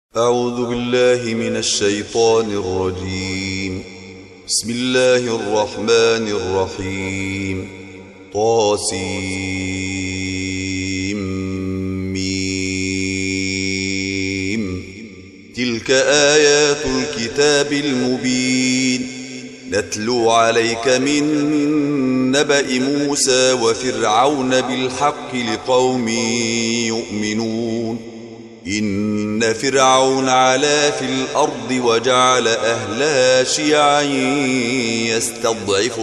أعوذ بالله من الشيطان الرجيم. بسم الله الرحمن الرحيم. طاسيم. تلك آيات الكتاب المبين. نتلو عليك من نبأ موسى وفرعون بالحق لقوم يؤمنون. إن فرعون علا في الأرض وجعل أهلها شيعا يستضعف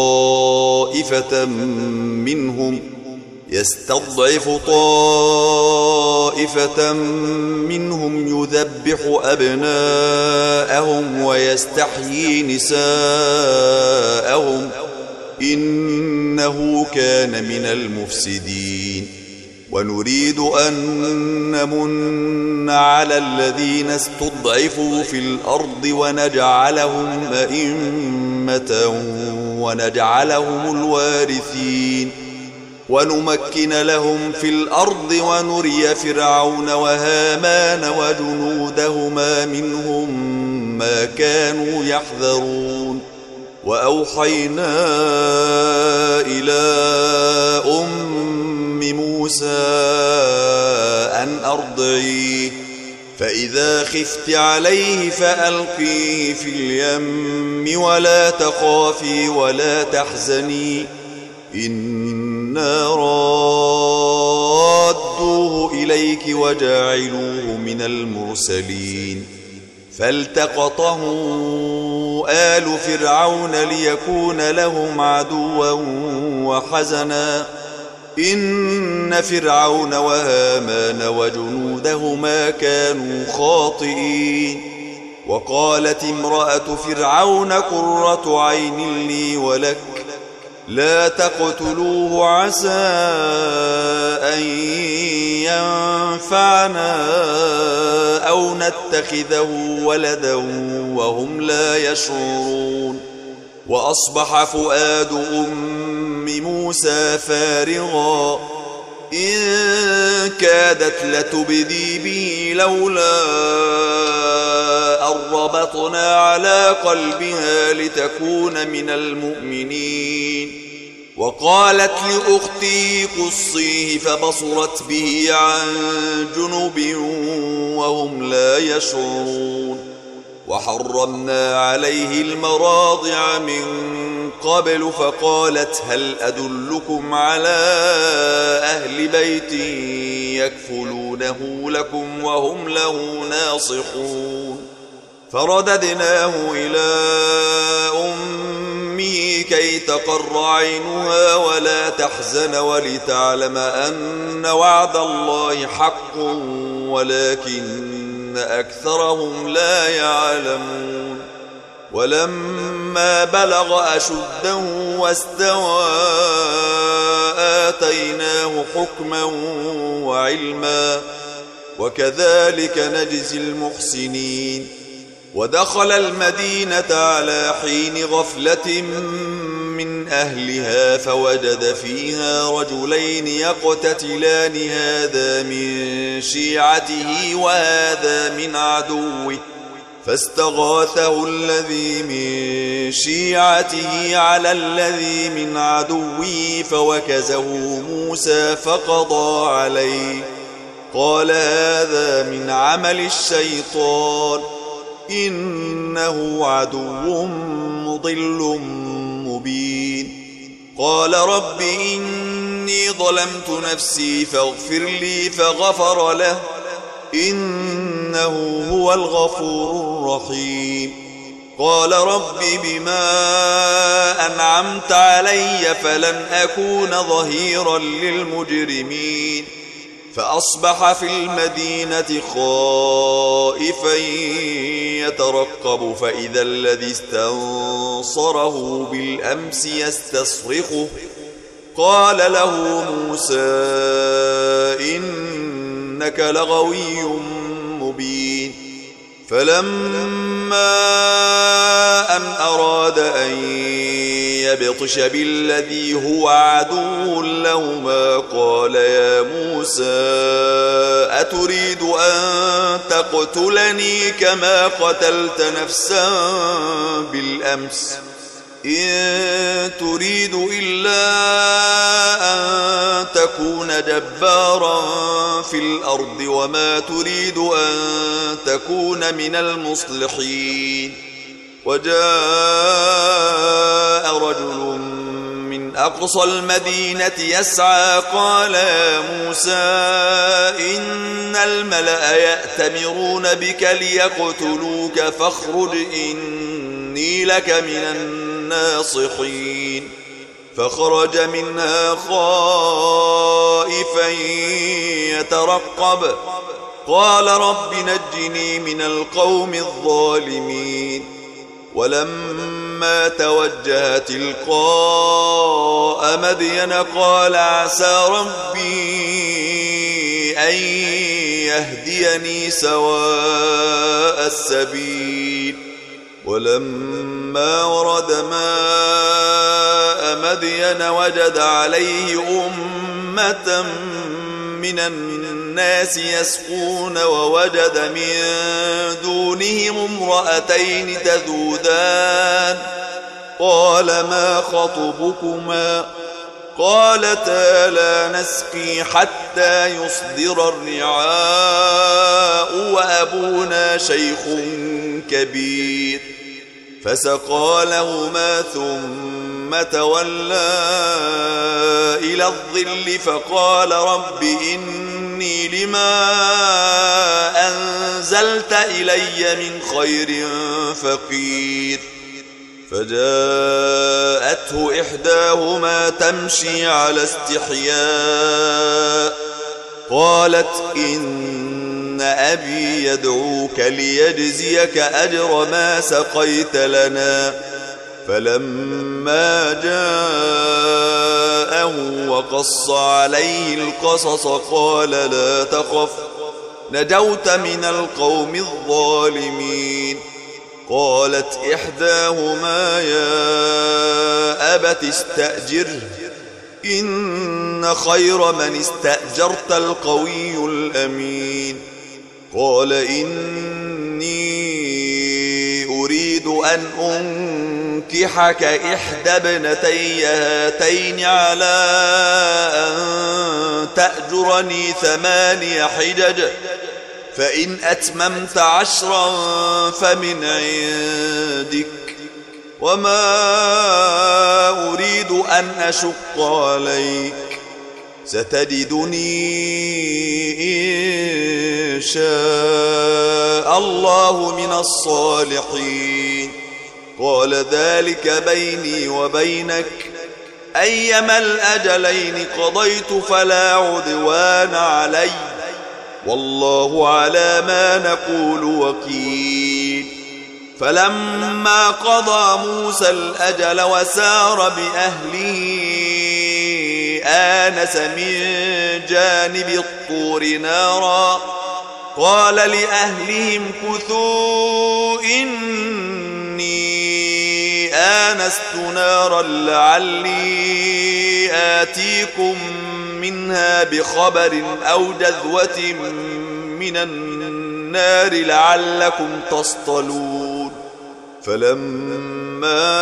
طائفة منهم يذبح أبناءهم ويستحيي نساءهم إنه كان من المفسدين. ونريد أن نمن على الذين استضعفوا في الأرض ونجعلهم أئمة ونجعلهم الوارثين ونمكن لهم في الأرض ونري فرعون وهامان وجنودهما منهم ما كانوا يحذرون. وأوحينا إلى موسى أن أرضعيه فإذا خفت عليه فألقيه في اليم ولا تخافي ولا تحزني إنا رادوه إليك وجاعلوه من المرسلين. فالتقطه آل فرعون ليكون لهم عدوا وحزنا إن فرعون وهامان وجنودهما كانوا خاطئين. وقالت امرأة فرعون قرة عين لي ولك لا تقتلوه عسى أن ينفعنا أو نتخذه ولدا وهم لا يشعرون. وأصبح فؤاد موسى فارغا إن كادت لتبدي به لولا أن ربطنا على قلبها لتكون من المؤمنين. وقالت لأختي قصيه فبصرت به عن جنب وهم لا يشعرون. وحرمنا عليه المراضع من قبل فقالت هل أدلكم على أهل بيت يكفلونه لكم وهم له ناصحون. فرددناه إلى أمه كي تقر عينها ولا تحزن ولتعلم أن وعد الله حق ولكن أكثرهم لا يعلمون. ولما بلغ أشده واستوى آتيناه حكما وعلما وكذلك نجزي المحسنين. ودخل المدينة على حين غفلة من أهلها فوجد فيها رجلين يقتتلان هذا من شيعته وهذا من عدوه فاستغاثه الذي من شيعته على الذي من عدوه فوكزه موسى فقضى عليه قال هذا من عمل الشيطان إنه عدو مضل مبين. قال رب إني ظلمت نفسي فاغفر لي فغفر له إنه هو الغفور الرحيم. قال رب بما أنعمت علي فلن أكون ظهيرا للمجرمين. فأصبح في المدينة خائفا يترقب فإذا الذي استنصره بالأمس يستصرخه قال له موسى إنك لغوي مبين. فلما أن أراد أن يبطش بالذي هو عدو لهما قال يا موسى أتريد أن تقتلني كما قتلت نفسا بالأمس إن تريد إلا أن تكون جبارا في الأرض وما تريد أن تكون من المصلحين وجاء رجل من أقصى المدينة يسعى قال يا موسى إن الملأ يأتمرون بك ليقتلوك فاخرج إني لك من الناصحين فخرج منها خائفا يترقب قال رب نجني من القوم الظالمين ولما توجه تلقاء مدين قال عسى ربي أن يهديني سواء السبيل ولما ورد ماء مدين وجد عليه أمة من الناس يسقون ووجد من دونهم امرأتين تذودان قال ما خطبكما قالتا لا نسقي حتى يصدر الرعاء وأبونا شيخ كبير فسقى لهما ثم تولى إلى الظل فقال رب إني لما أنزلت إلي من خير فقير فجاءته إحداهما تمشي على استحياء قالت إن أبي يدعوك ليجزيك أجر ما سقيت لنا فلما جاءه وقص عليه القصص قال لا تخف نجوت من القوم الظالمين قالت إحداهما يا أبت استأجره إن خير من استأجرت القوي الأمين قال إني أريد أن أنكحك إحدى ابنتي هاتين على أن تأجرني 8 حجج فإن أتممت 10 فمن عندك وما أريد أن أشق عليك ستجدني إن شاء الله من الصالحين قال ذلك بيني وبينك أيما الأجلين قضيت فلا عدوان علي والله على ما نقول وكيل فلما قضى موسى الأجل وسار بأهله آنس من جانب الطور نارا قال لأهلهم كثوا إني آنست نارا لعلي آتيكم منها بخبر أو جذوة من النار لعلكم تصطلون فلما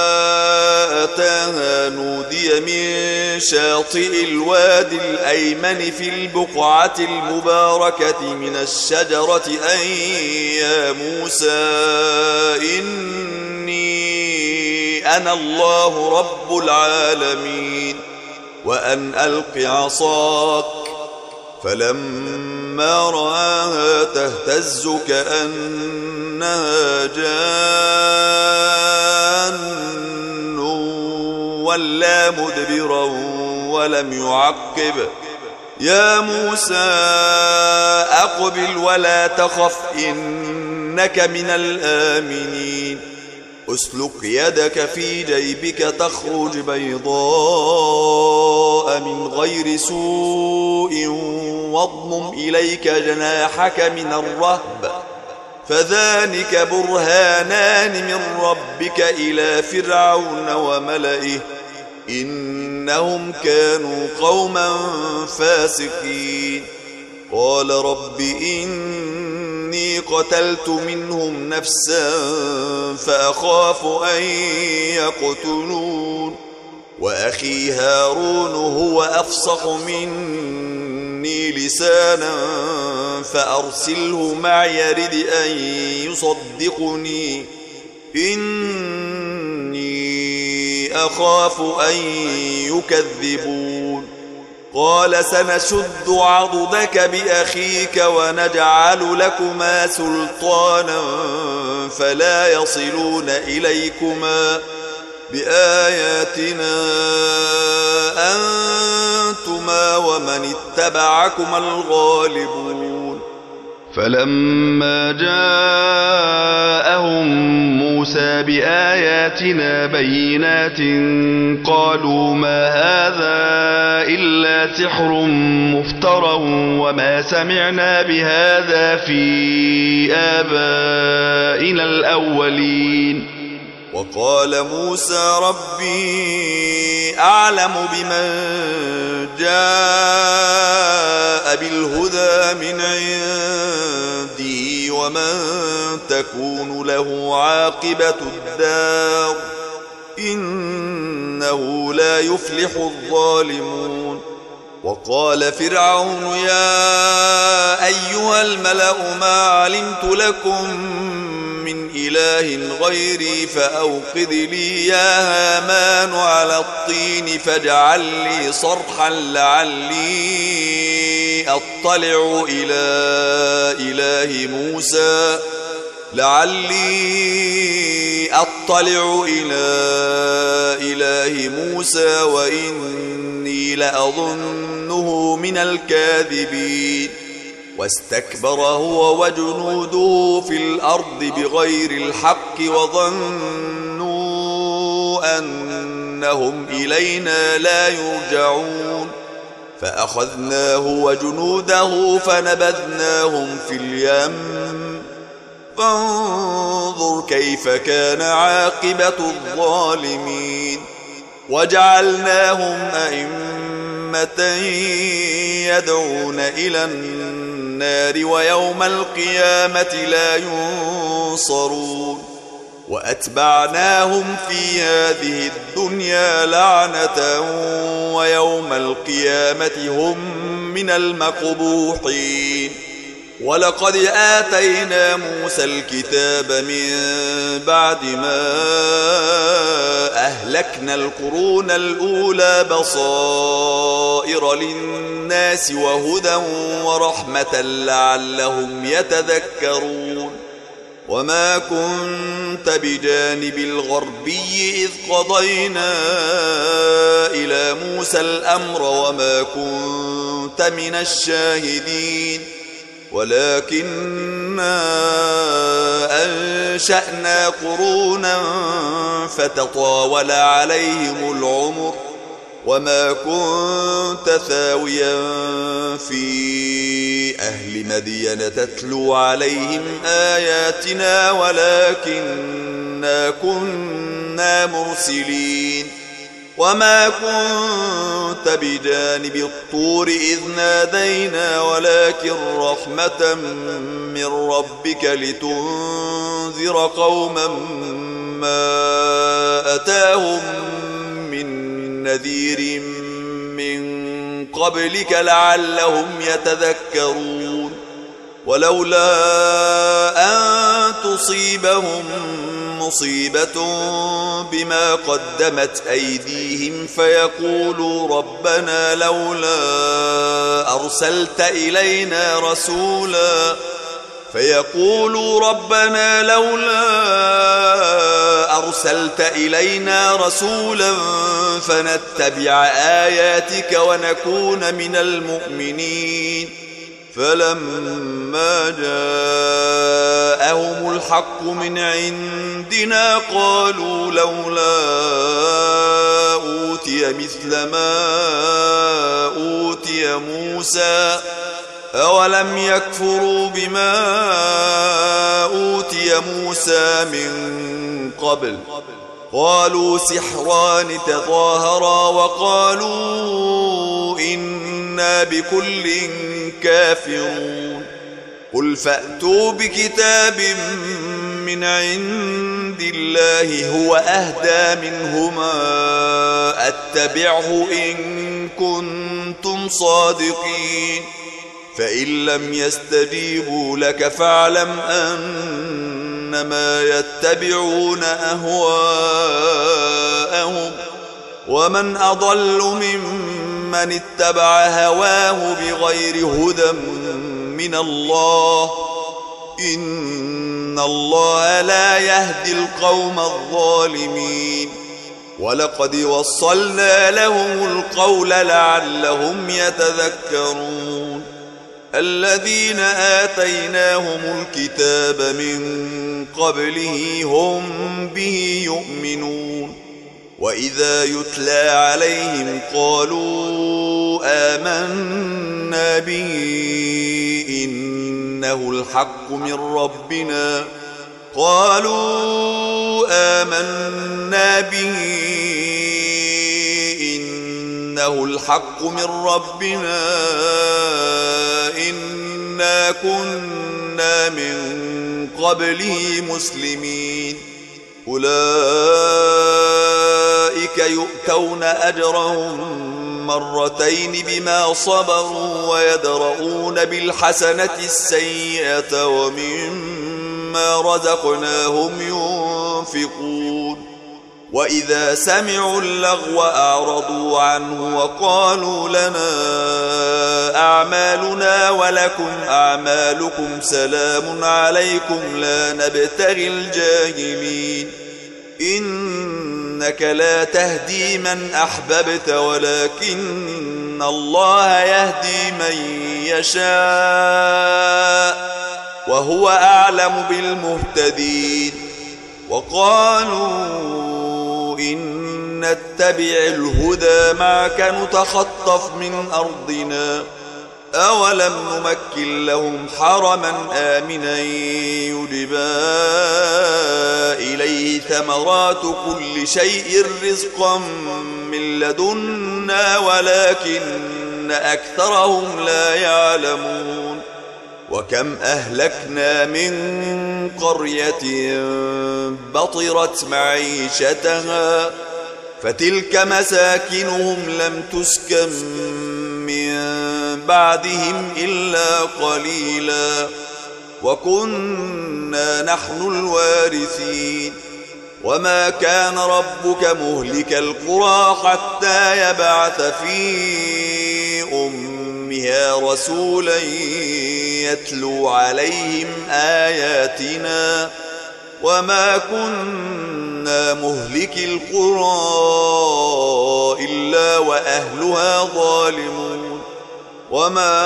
أتاها نودي من شاطئ الوادي الأيمن في البقعة المباركة من الشجرة أن يا موسى إني أنا الله رب العالمين وأن ألق عصاك فلما رآها تهتز كأنها جان ولا مدبرا ولم يعقب يا موسى أقبل ولا تخف إنك من الآمنين أسلك يدك في جيبك تخرج بيضاء من غير سوء واضمم إليك جناحك من الرهب فذلك برهانان من ربك إلى فرعون وملئه إنهم كانوا قوما فاسقين قال رب إني قتلت منهم نفسا فأخاف أن يقتلون وأخي هارون هو أفصح مني لسانا فأرسله معي يرد أن يصدقني إني أخاف أن يكذبون قال سنشد عضدك بأخيك ونجعل لكما سلطانا فلا يصلون إليكما بآياتنا أنتما ومن اتبعكما الغالبون فلما جاءهم موسى بآياتنا بينات قالوا ما هذا إلا سحر مفترى وما سمعنا بهذا في آبائنا الأولين وقال موسى ربي أعلم بمن جاء بالهدى من عندي ومن تكون له عاقبة الدار إنه لا يفلح الظالمون وقال فرعون يا أيها الملأ ما علمت لكم من إله غيري فأوقد لي يا هامان على الطين فاجعل لي صرحا لعلي أطلع إلى إله موسى وإني لأظنه من الكاذبين واستكبر هو وجنوده في الأرض بغير الحق وظنوا أنهم إلينا لا يرجعون فأخذناه وجنوده فنبذناهم في اليم فانظر كيف كان عاقبة الظالمين وجعلناهم أئمة يدعون إلى النار ويوم القيامة لا ينصرون وأتبعناهم في هذه الدنيا لعنة ويوم القيامة هم من المقبوحين ولقد آتينا موسى الكتاب من بعد ما أهلكنا القرون الأولى بصائر للناس وهدى ورحمة لعلهم يتذكرون وما كنت بجانب الغربي إذ قضينا إلى موسى الأمر وما كنت من الشاهدين ولكننا أنشأنا قرونا فتطاول عليهم العمر وما كنت ثاويا في أهل مدين تتلو عليهم آياتنا ولكننا كنا مرسلين وما كنت بجانب الطور إذ نادينا ولكن رحمة من ربك لتنذر قوما ما أتاهم من نذير من قبلك لعلهم يتذكرون ولولا أن تصيبهم مصيبة بما قدمت أيديهم فيقولوا ربنا لولا أرسلت إلينا رسولا فنتبع آياتك ونكون من المؤمنين فلما جاءهم الحق من عندنا قالوا لولا أوتي مثل ما أوتي موسى أولم يكفروا بما أوتي موسى من قبل قالوا سحران تظاهرا وقالوا إنا بكل كافرون قل فأتوا بكتاب من عند الله هو أهدى منهما أتبعه إن كنتم صادقين فإن لم يستجيبوا لك فاعلم أنما يتبعون أهواءهم ومن أضل ممن اتبع هواه بغير هدى من الله إن الله لا يهدي القوم الظالمين ولقد وصلنا لهم القول لعلهم يتذكرون الذين آتيناهم الكتاب من قبله هم به يؤمنون وإذا يتلى عليهم قالوا آمنا به إنه الحق من ربنا إنا كنا من قبله مسلمين أولئك يؤتون أجرهم مرتين بما صبروا ويدرؤون بالحسنة السيئة ومما رزقناهم ينفقون وإذا سمعوا اللغو أعرضوا عنه وقالوا لنا أعمالنا ولكم أعمالكم سلام عليكم لا نبتغي الجاهلين إنك لا تهدي من أحببت ولكن الله يهدي من يشاء وهو أعلم بالمهتدين وقالوا إن نتبع الهدى معك نتخطف من أرضنا أولم نمكن لهم حرما آمنا يجبى إليه ثمرات كل شيء رزقا من لدنا ولكن أكثرهم لا يعلمون وكم أهلكنا من قرية بطرت معيشتها فتلك مساكنهم لم تسكن من بعدهم إلا قليلا وكنا نحن الوارثين وما كان ربك مهلك القرى حتى يبعث في أمها رسولا يتلو عليهم آياتنا وما كنا مهلك القرى إلا وأهلها ظالمون وما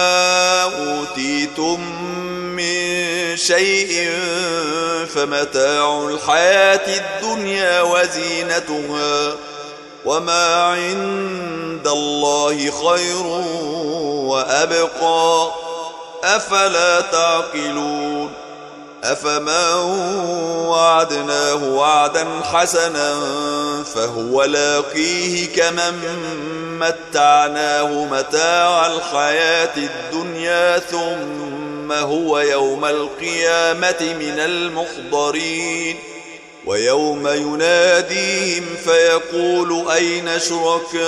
أوتيتم من شيء فمتاع الحياة الدنيا وزينتها وما عند الله خير وأبقى أفلا تعقلون أفمن وعدناه وعدا حسنا فهو لاقيه كمن متعناه متاع الحياة الدنيا ثم هو يوم القيامة من المحضرين ويوم يناديهم فيقول أين شركائي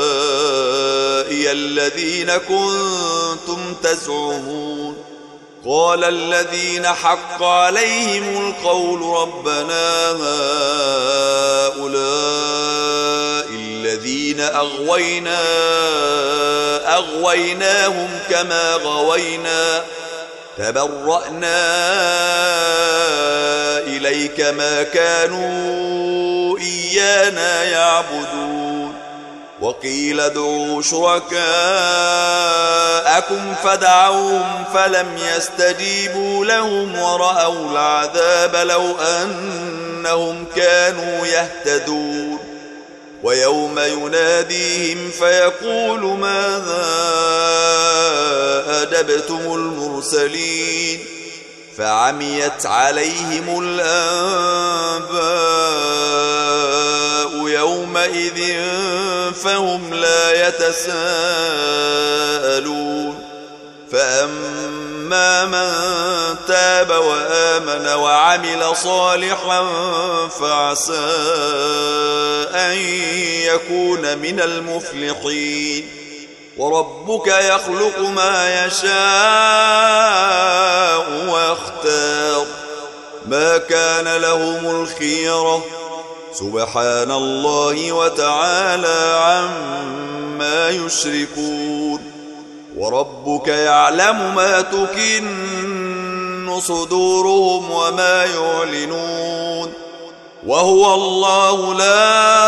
الذين كنتم تزعمون قال الذين حق عليهم القول ربنا هؤلاء الذين أغويناهم كما غوينا تبرأنا إليك ما كانوا إيانا يعبدون وقيل ادعوا شركاءكم فدعوهم فلم يستجيبوا لهم ورأوا العذاب لو أنهم كانوا يهتدون ويوم يناديهم فيقول ماذا أجبتم المرسلين فعميت عليهم الأنباء يومئذ فهم لا يتساءلون فأما من تاب وآمن وعمل صالحا فعسى أن يكون من المفلحين وربك يخلق ما يشاء ويختار ما كان لهم الخيرة سبحان الله وتعالى عما يشركون وربك يعلم ما تكن صدورهم وما يعلنون وهو الله لا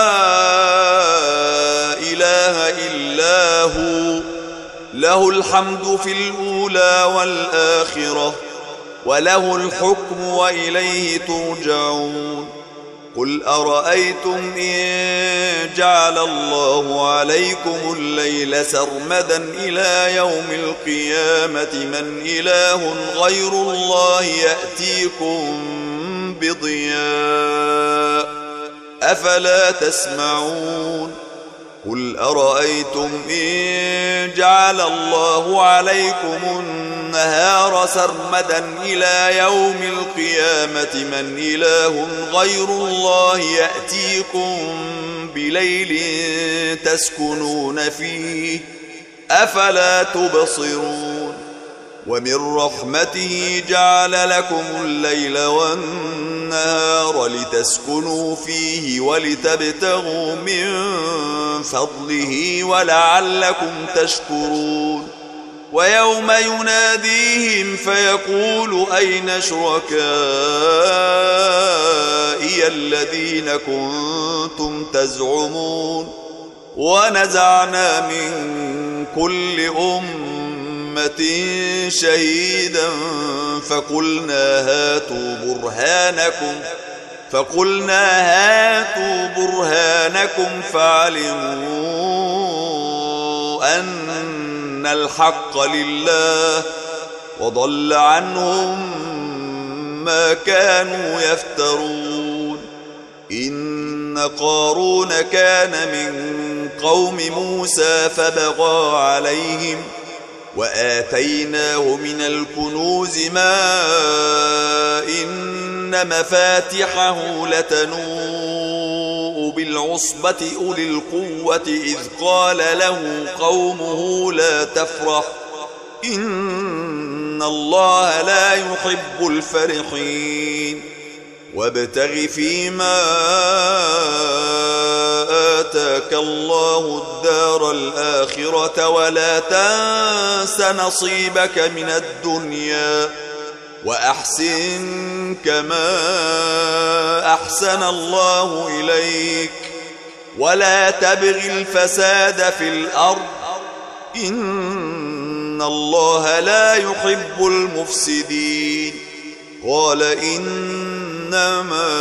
إله إلا هو له الحمد في الأولى والآخرة وله الحكم وإليه ترجعون قل أرأيتم إن جعل الله عليكم الليل سرمدا إلى يوم القيامة من إله غير الله يأتيكم بضياء أفلا تسمعون قل أرأيتم إن جعل الله عليكم النهار سرمدا إلى يوم القيامة من إله غير الله يأتيكم بليل تسكنون فيه أفلا تبصرون ومن رحمته جعل لكم الليل والنهار لتسكنوا فيه ولتبتغوا من فضله ولعلكم تشكرون ويوم يناديهم فيقول أين شركائي الذين كنتم تزعمون ونزعنا من كل أمة شهيدا فقلنا هاتوا برهانكم فعلموا أن الحق لله وضل عنهم ما كانوا يفترون إن قارون كان من قوم موسى فبغى عليهم وآتيناه من الكنوز ما إن مفاتحه لتنوء بالعصبة أولي القوة إذ قال له قومه لا تفرح إن الله لا يحب الفرحين وابتغ فيما آتاك الله الدار الآخرة ولا تنس نصيبك من الدنيا وأحسن كما أحسن الله إليك ولا تبغ الفساد في الأرض إن الله لا يحب المفسدين قال إنما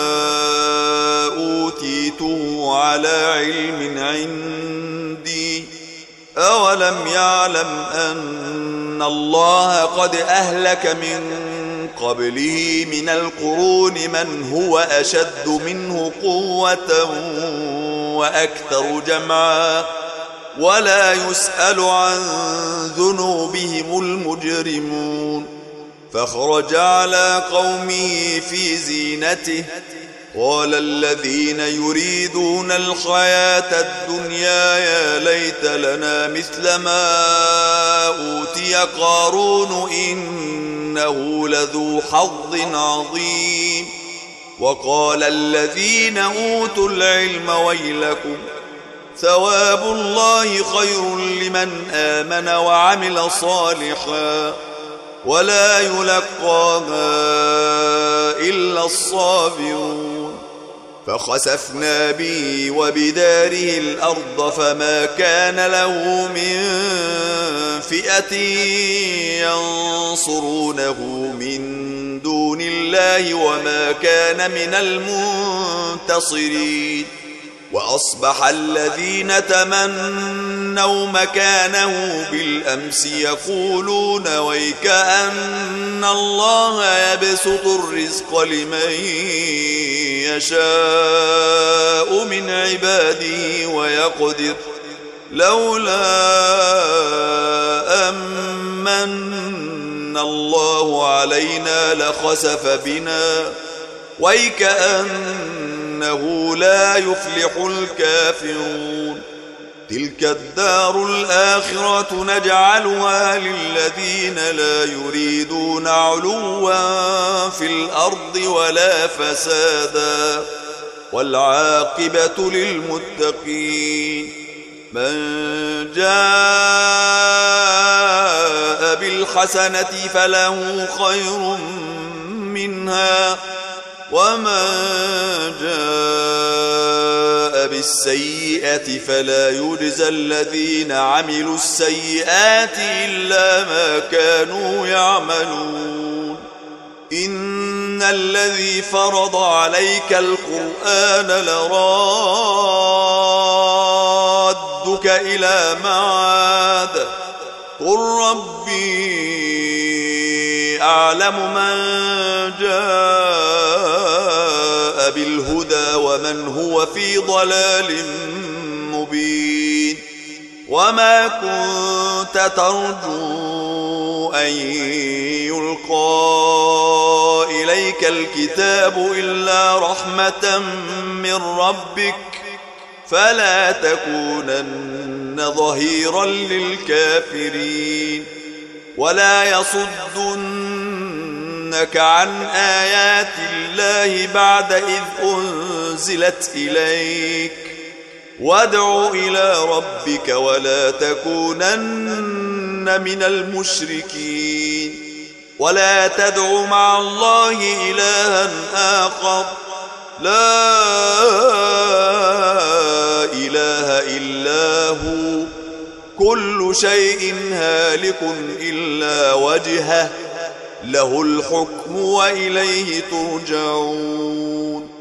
أوتيته على علم عندي أولم يعلم أن الله قد أهلك من قبله من القرون من هو أشد منه قوة وأكثر جمعا ولا يسأل عن ذنوبهم المجرمون فخرج على قومه في زينته قال الذين يريدون الحياة الدنيا يا ليت لنا مثل ما أوتي قارون إنه لذو حظ عظيم وقال الذين أوتوا العلم ويلكم ثواب الله خير لمن آمن وعمل صالحا ولا يلقاها إلا الصابرون فخسفنا به وبداره الأرض فما كان له من فئة ينصرونه من دون الله وما كان من المنتصرين وأصبح الذين تمنوا مكانه بالأمس يقولون ويكأن الله يبسط الرزق لمن يشاء من عباده ويقدر لولا أمن الله علينا لخسف بنا ويكأنه لا يفلح الكافرون تلك الدار الآخرة نجعلها للذين لا يريدون علوا في الأرض ولا فسادا والعاقبة للمتقين من جاء بالحسنة فله خير منها ومن جاء بالسيئة فلا يجزى الذين عملوا السيئات إلا ما كانوا يعملون إن الذي فرض عليك القرآن لرادك إلى معاد قل ربي أعلم من جاء بالهدى ومن هو في ضلال مبين وما كنت ترجو أن يلقى إليك الكتاب إلا رحمة من ربك فلا تكونن ظهيرا للكافرين ولا يصدنك عن آيات الله بعد إذ أنزلت إليك وادع إلى ربك ولا تكونن من المشركين ولا تدع مع الله إلها آخر لا إله إلا هو كل شيء هالك إلا وجهه له الحكم وإليه ترجعون